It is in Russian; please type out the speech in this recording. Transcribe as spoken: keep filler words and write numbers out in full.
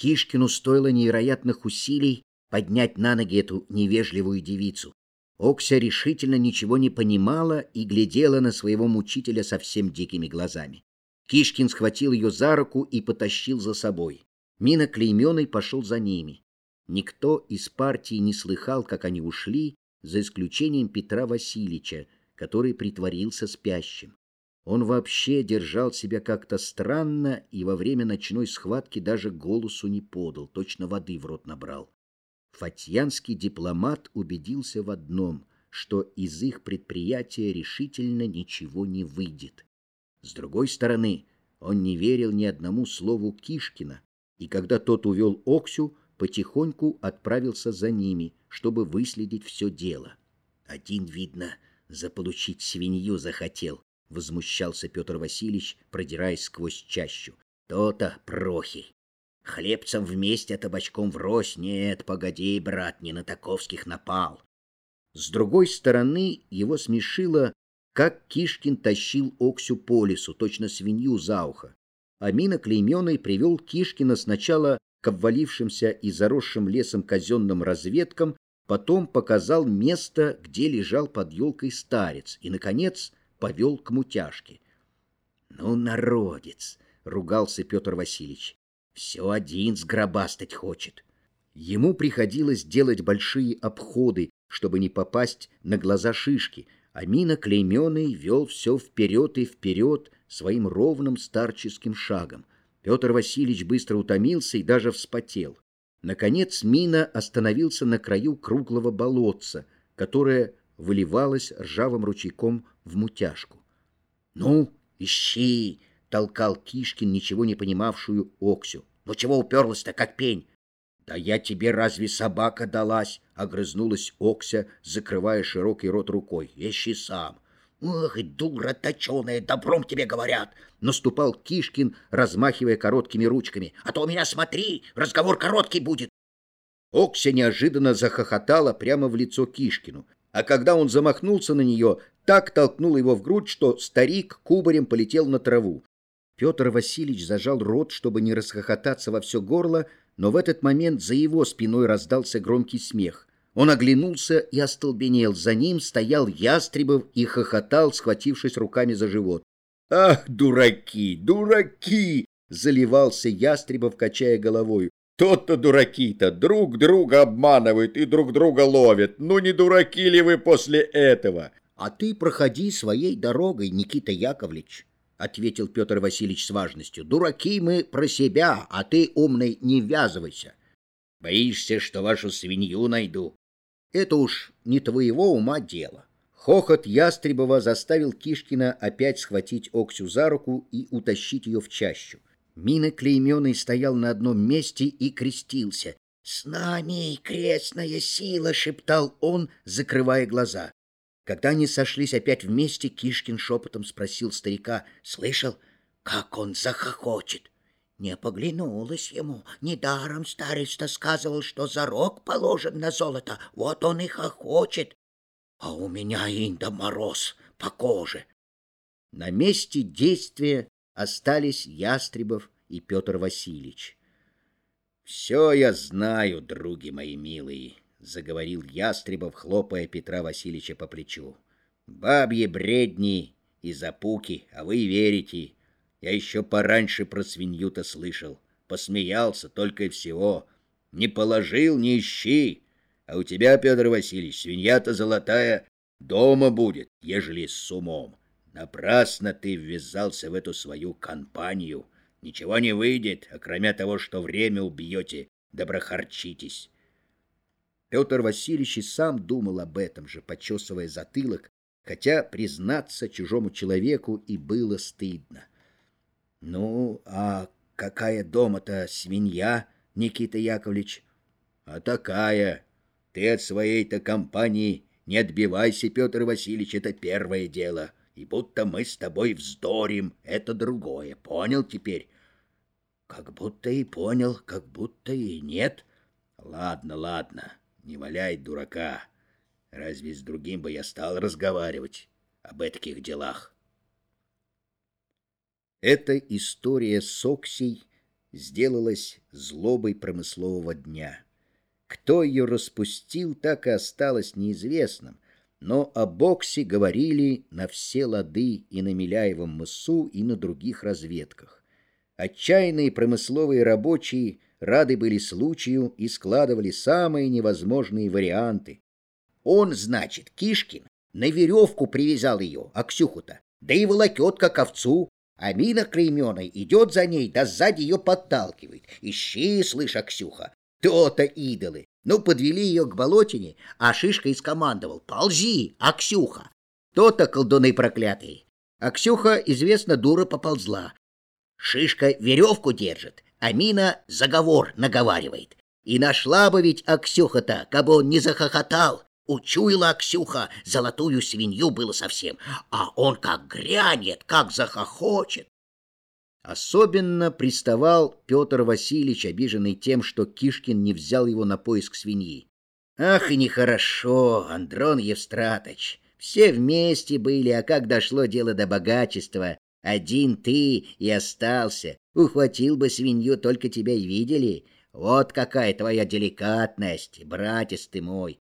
Кишкину стоило невероятных усилий поднять на ноги эту невежливую девицу. Окся решительно ничего не понимала и глядела на своего мучителя совсем дикими глазами. Кишкин схватил ее за руку и потащил за собой. Мина Клейменой пошел за ними. Никто из партии не слыхал, как они ушли, за исключением Петра Васильевича, который притворился спящим. Он вообще держал себя как-то странно и во время ночной схватки даже голосу не подал, точно воды в рот набрал. Фатьянский дипломат убедился в одном, что из их предприятия решительно ничего не выйдет. С другой стороны, он не верил ни одному слову Кишкина, и когда тот увел Оксю, потихоньку отправился за ними, чтобы выследить все дело. Один, видно, заполучить свинью захотел, возмущался Петр Васильевич, продираясь сквозь чащу. То-то прохи. Хлебцем вместе, а табачком врозь. Нет, погоди, брат, не на таковских напал. С другой стороны, его смешило, как Кишкин тащил Оксю по лесу, точно свинью за ухо. А Мина Клейменой привел Кишкина сначала к обвалившимся и заросшим лесом казенным разведкам, потом показал место, где лежал под елкой старец, и, наконец, повел к мутяжке. — Ну, народец! — ругался Петр Васильевич. — Все один сгробастать хочет. Ему приходилось делать большие обходы, чтобы не попасть на глаза шишки, а Мина Клейменой вел все вперед и вперед своим ровным старческим шагом. Петр Васильевич быстро утомился и даже вспотел. Наконец Мина остановился на краю круглого болотца, которое выливалось ржавым ручейком в мутяжку. — Ну, ищи! — толкал Кишкин, ничего не понимавшую Оксю. — Ну чего уперлась-то, как пень? — Да я тебе разве собака далась? — огрызнулась Окся, закрывая широкий рот рукой. — Ищи сам. — Ох, дура точеная, добром тебе говорят! — наступал Кишкин, размахивая короткими ручками. — А то у меня, смотри, разговор короткий будет. Окся неожиданно захохотала прямо в лицо Кишкину, а когда он замахнулся на нее, так толкнул его в грудь, что старик кубарем полетел на траву. Петр Васильевич зажал рот, чтобы не расхохотаться во все горло, но в этот момент за его спиной раздался громкий смех. Он оглянулся и остолбенел. За ним стоял Ястребов и хохотал, схватившись руками за живот. «Ах, дураки, дураки!» — заливался Ястребов, качая головой. «То-то дураки-то друг друга обманывают и друг друга ловят. Ну не дураки ли вы после этого?» «А ты проходи своей дорогой, Никита Яковлевич», — ответил Петр Васильевич с важностью. «Дураки мы про себя, а ты, умный, не ввязывайся». «Боишься, что вашу свинью найду?» «Это уж не твоего ума дело». Хохот Ястребова заставил Кишкина опять схватить Оксю за руку и утащить ее в чащу. Мина Клейменой стоял на одном месте и крестился. «С нами крестная сила!» — шептал он, закрывая глаза. Когда они сошлись опять вместе, Кишкин шепотом спросил старика: «Слышал, как он захохочет?» Не поглянулось ему. Недаром старец-то сказывал, что зарок положен на золото. Вот он и хохочет. А у меня инда мороз по коже. На месте действия остались Ястребов и Петр Васильевич. «Все я знаю, други мои милые», — заговорил Ястребов, хлопая Петра Васильевича по плечу. «Бабьи бредни и запуки, а вы верите. Я еще пораньше про свинью-то слышал. Посмеялся только и всего. Не положил, не ищи. А у тебя, Петр Васильевич, свинья-то золотая дома будет, ежели с умом. Напрасно ты ввязался в эту свою компанию. Ничего не выйдет, а кроме того, что время убьете, доброхарчитесь». Петр Васильевич и сам думал об этом же, почесывая затылок, хотя признаться чужому человеку и было стыдно. «Ну, а какая дома-то свинья, Никита Яковлевич?» «А такая. Ты от своей-то компании не отбивайся, Петр Васильевич, это первое дело. И будто мы с тобой вздорим, это другое. Понял теперь?» «Как будто и понял, как будто и нет». «Ладно, ладно, не валяй дурака. Разве с другим бы я стал разговаривать об этих делах?» Эта история с Оксей сделалась злобой промыслового дня. Кто ее распустил, так и осталось неизвестным, но о боксе говорили на все лады и на Миляевом мысу, и на других разведках. Отчаянные промысловые рабочие рады были случаю и складывали самые невозможные варианты. Он, значит, Кишкин, на веревку привязал ее, Аксюху-то, да и волокет, как овцу, а Мина клейменой идет за ней, да сзади ее подталкивает. Ищи, слышь, Аксюха, то-то идолы. Ну, подвели ее к болотине, а Шишка и скомандовал: «Ползи, Аксюха!» То-то колдуны проклятые. Аксюха, известно, дура поползла. Шишка веревку держит, а Мина заговор наговаривает. И нашла бы ведь Аксюха-то, кабы он не захохотал. Учуяла Аксюха, золотую свинью было совсем, а он как грянет, как захохочет. Особенно приставал Петр Васильевич, обиженный тем, что Кишкин не взял его на поиск свиньи. Ах, и нехорошо, Андрон Евстратыч. Все вместе были, а как дошло дело до богачества, один ты и остался. Ухватил бы свинью, только тебя и видели. Вот какая твоя деликатность, братец ты мой.